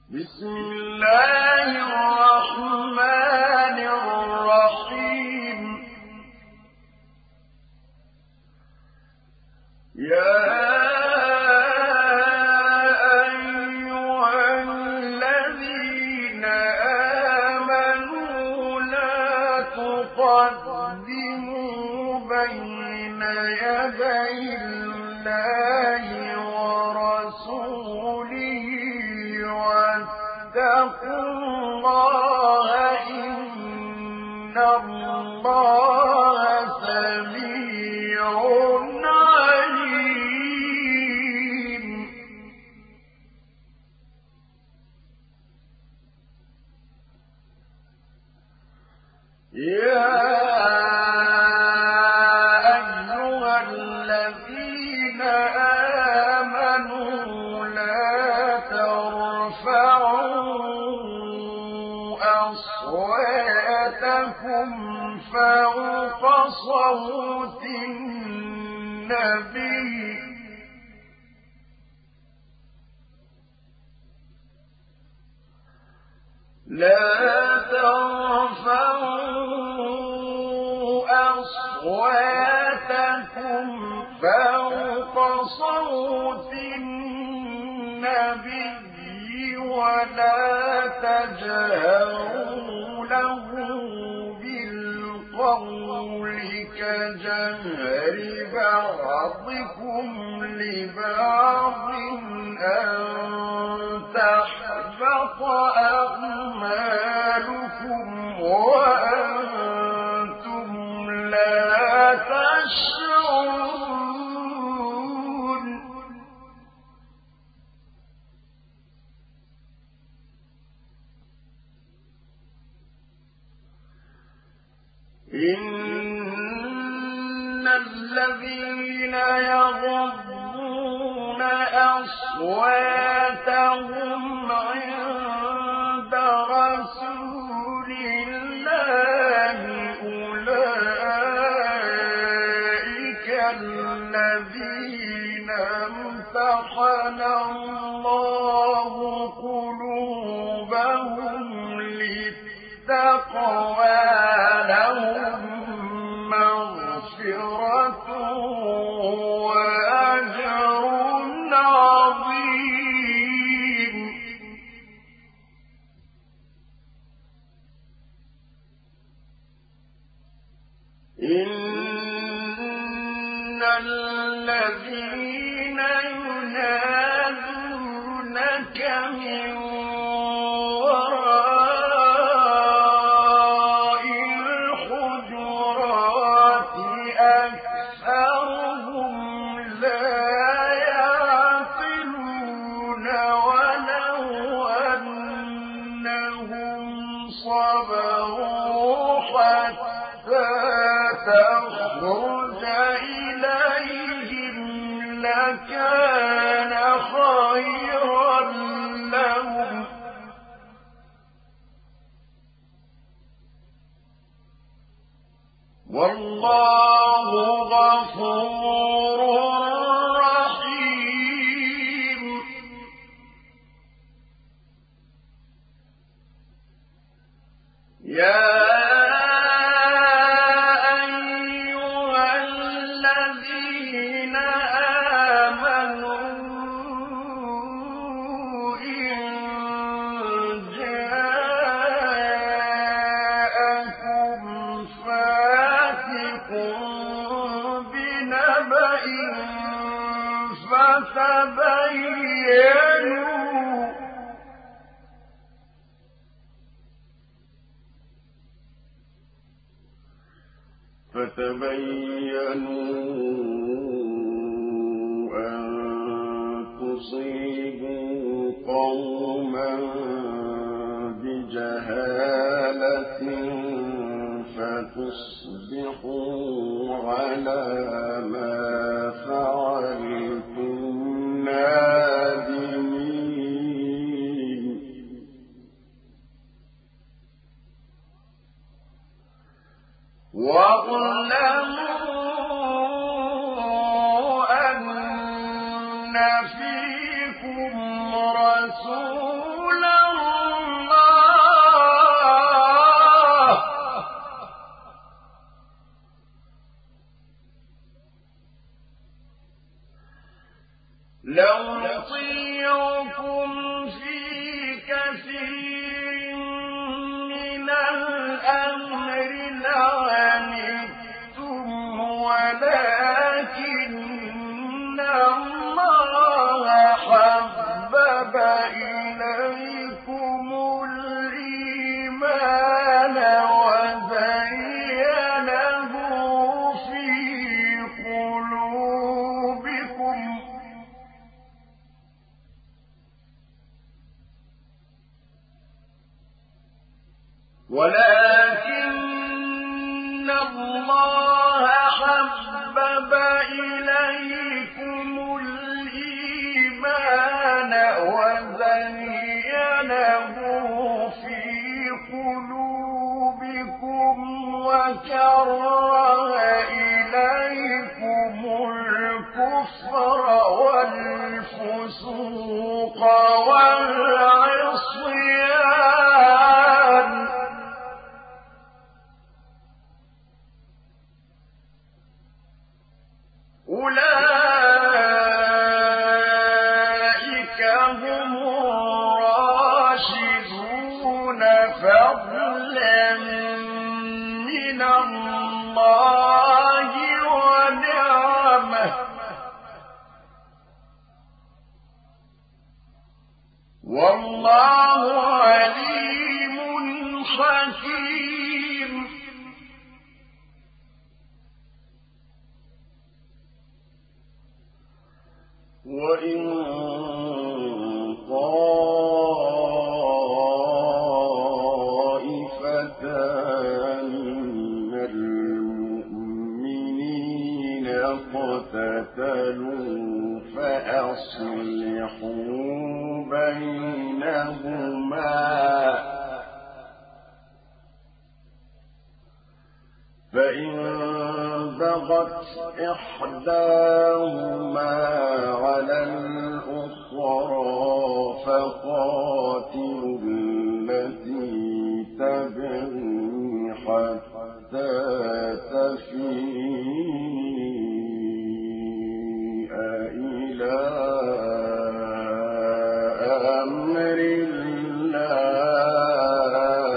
بسم الله الرحمن الرحيم. يا أيها الذين آمنوا لا تقدموا بين يدي الله ورسوله واتقوا الله إن الله سميع عليم. يا أيها الذين آمنوا لا ترفعوا أصواتكم فوق صوت النبي لا ترفعوا أصواتكم فوق صوت النبي ولا تجهروا له بالقول كجهر بعضكم لبعض أن تحبط أعمالكم وأنتم لا تشعرون. إن الذين يغضون أصواتهم عند رسول الله أولئك الذين امتحن الله قلوبهم للتقوى لهم مغفرة وأجر عظيم. إن الذين ينادونك من وراء الحجرات أكثرهم لا يعقلون ولو أنهم صبروا حتى تخرج إليهم لكان خيرا لهم والله غفور رحيم. يا أيها الذين آمنوا إن جاءكم فاسق بنبأ فتبينوا أن تصيبوا قوما بجهالة فتصبحوا على ما فعلتم نادمين. واعلموا أن فيكم رسول ولكن الله حبب إليكم الإيمان وزينه في قلوبكم وكره إليكم الكفر والفسوق والعصيان أولئك هم الراشدون فضلا من الله ونعمه والله عليم حكيم وإن طائفتان من المؤمنين اقتتلوا فأصلحوا بينهما فإن بغت إحداهما على الأخرى فقاتلوا التي تبغي حتى تفيء إلى أمر الله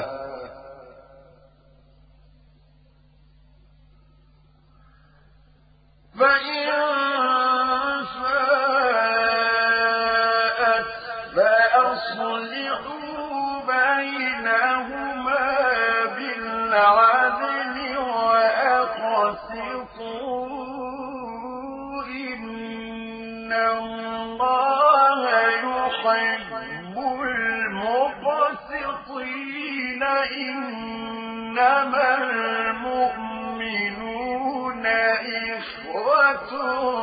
فإن فاءت فأصلحوا بينهما بالعدل وأقسطوا إن الله يحب المقسطين إنما المؤمنون إخوة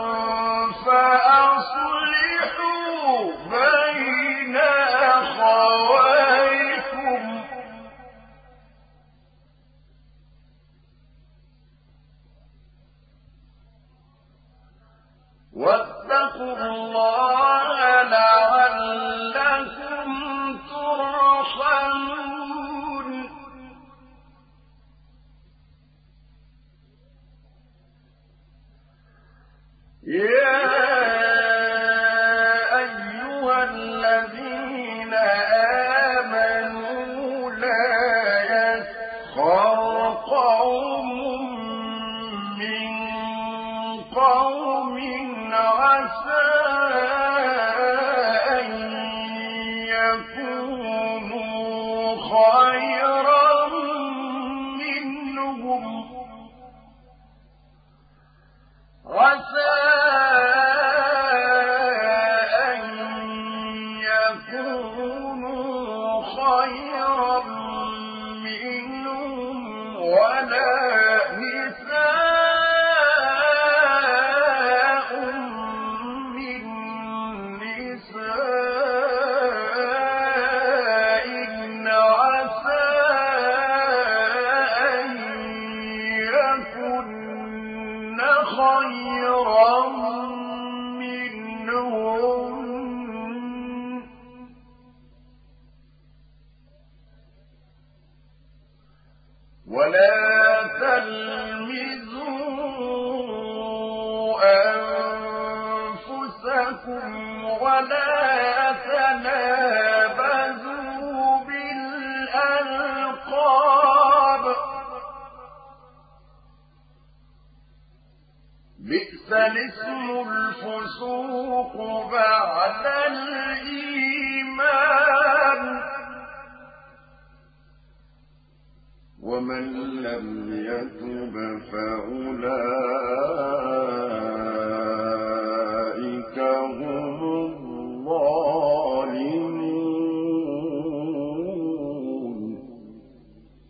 فأصلحوا بين أخويكم واتقوا الله لعلكم ترحمون يا أيها الذين آمنوا لا يسخر قوم من قوم عسى أن يكونوا خيرا منهم عسى أن يكونوا خيرا منهم ولا نساء من نساء عسى أن يكن خيرا منهم ولا تلمزوا أنفسكم ولا تنابزوا بالألقاب بئس الاسم الفسوق بعد الإيمان ومن لم يتب فأولئك هم الظالمون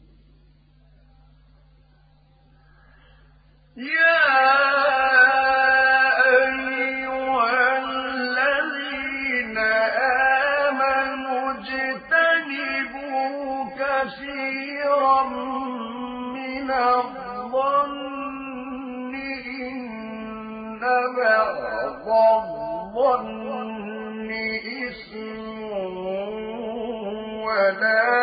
كثيرا من الظن إن بعض الظن إثم ولا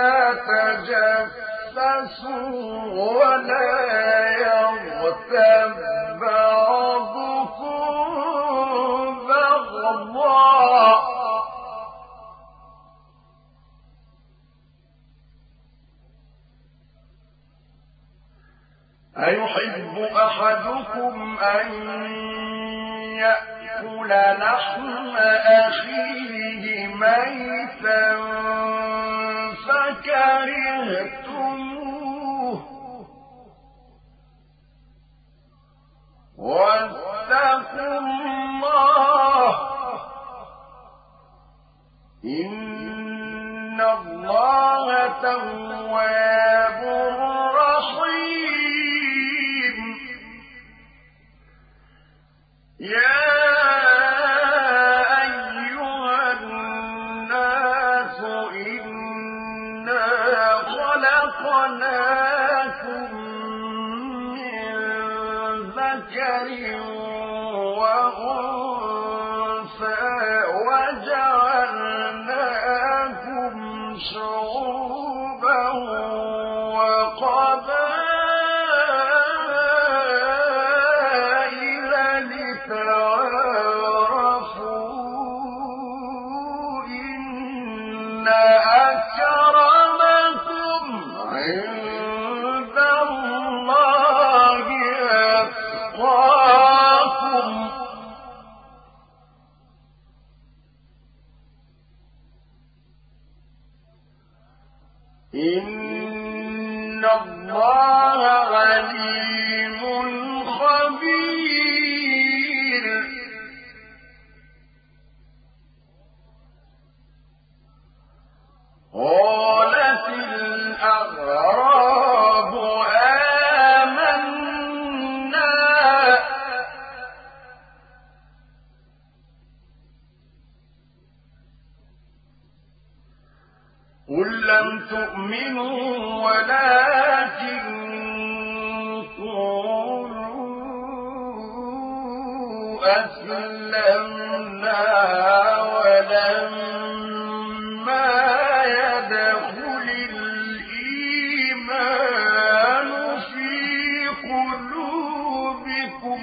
تجسسوا ولا يغتب بعضكم بعضا أيحب أحدكم أن يأكل لحم أخيه ميتا فكرهتموه واتقوا الله إن الله تواب رحيم يا أيها الناس إنا خلقناكم من ذكر وأنثى وجعلناكم شعوبا وقبائل لتعارفوا إن أكرمكم عند الله أتقاكم إن الله عليم خبير قالت الأعراب آمنا قل لم تؤمنوا ولكن قولوا أسلمنا ولما يدخل الإيمان في قلوبكم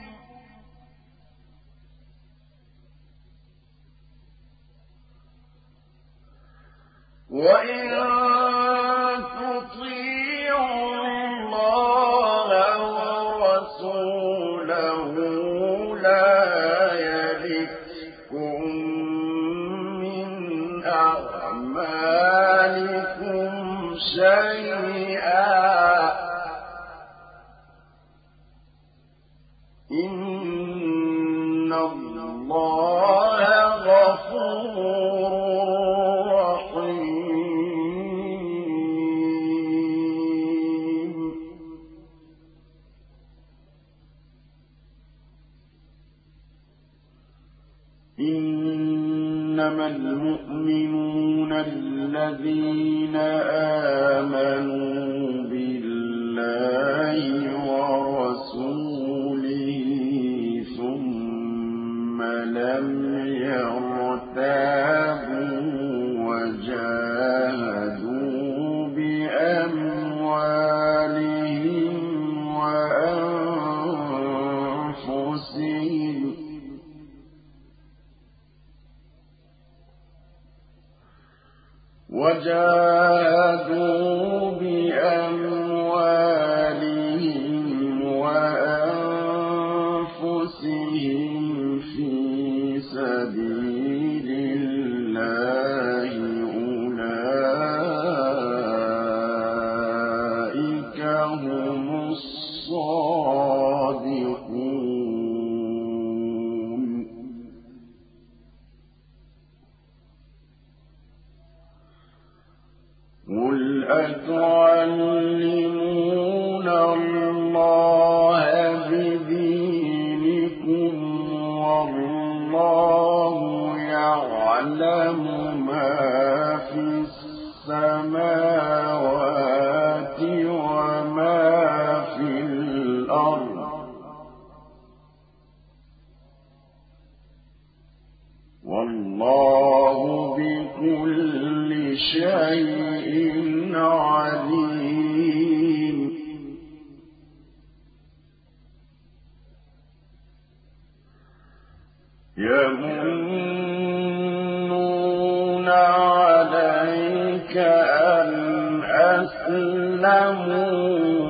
وإن تطيعوا الله ورسوله لا يلتكم من أعمالكم شيئا إن الله غفور إنما المؤمنون الذين آمنوا بالله ورسوله ثم لم يرتابوا وجاهدوا بأموالهم وأنفسهم في سبيل الله أولئك هم الصادقون قل أتعلمون الله بدينكم والله يعلم ما في السماوات شيء عليم يمنون عليك أن أسلموا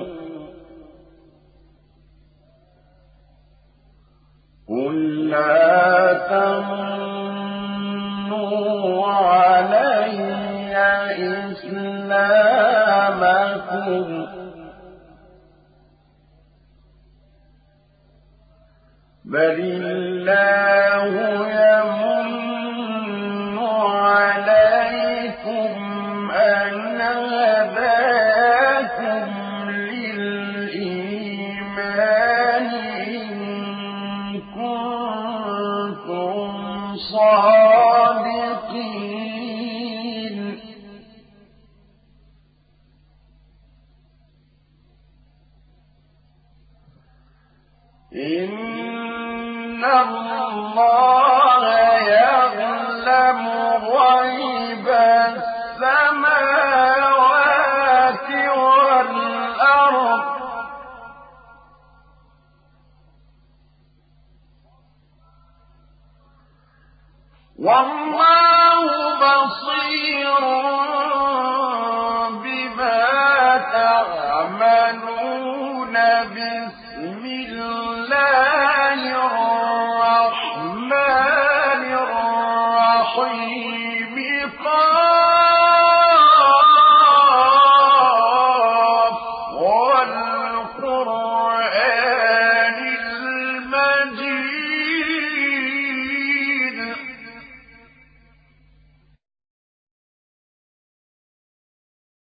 قل لا تمنوا علي إسلامكم بل الله يمن عليكم أن هداكم للإيمان إن كنتم صادقين إن الله يعلم غيب السماوات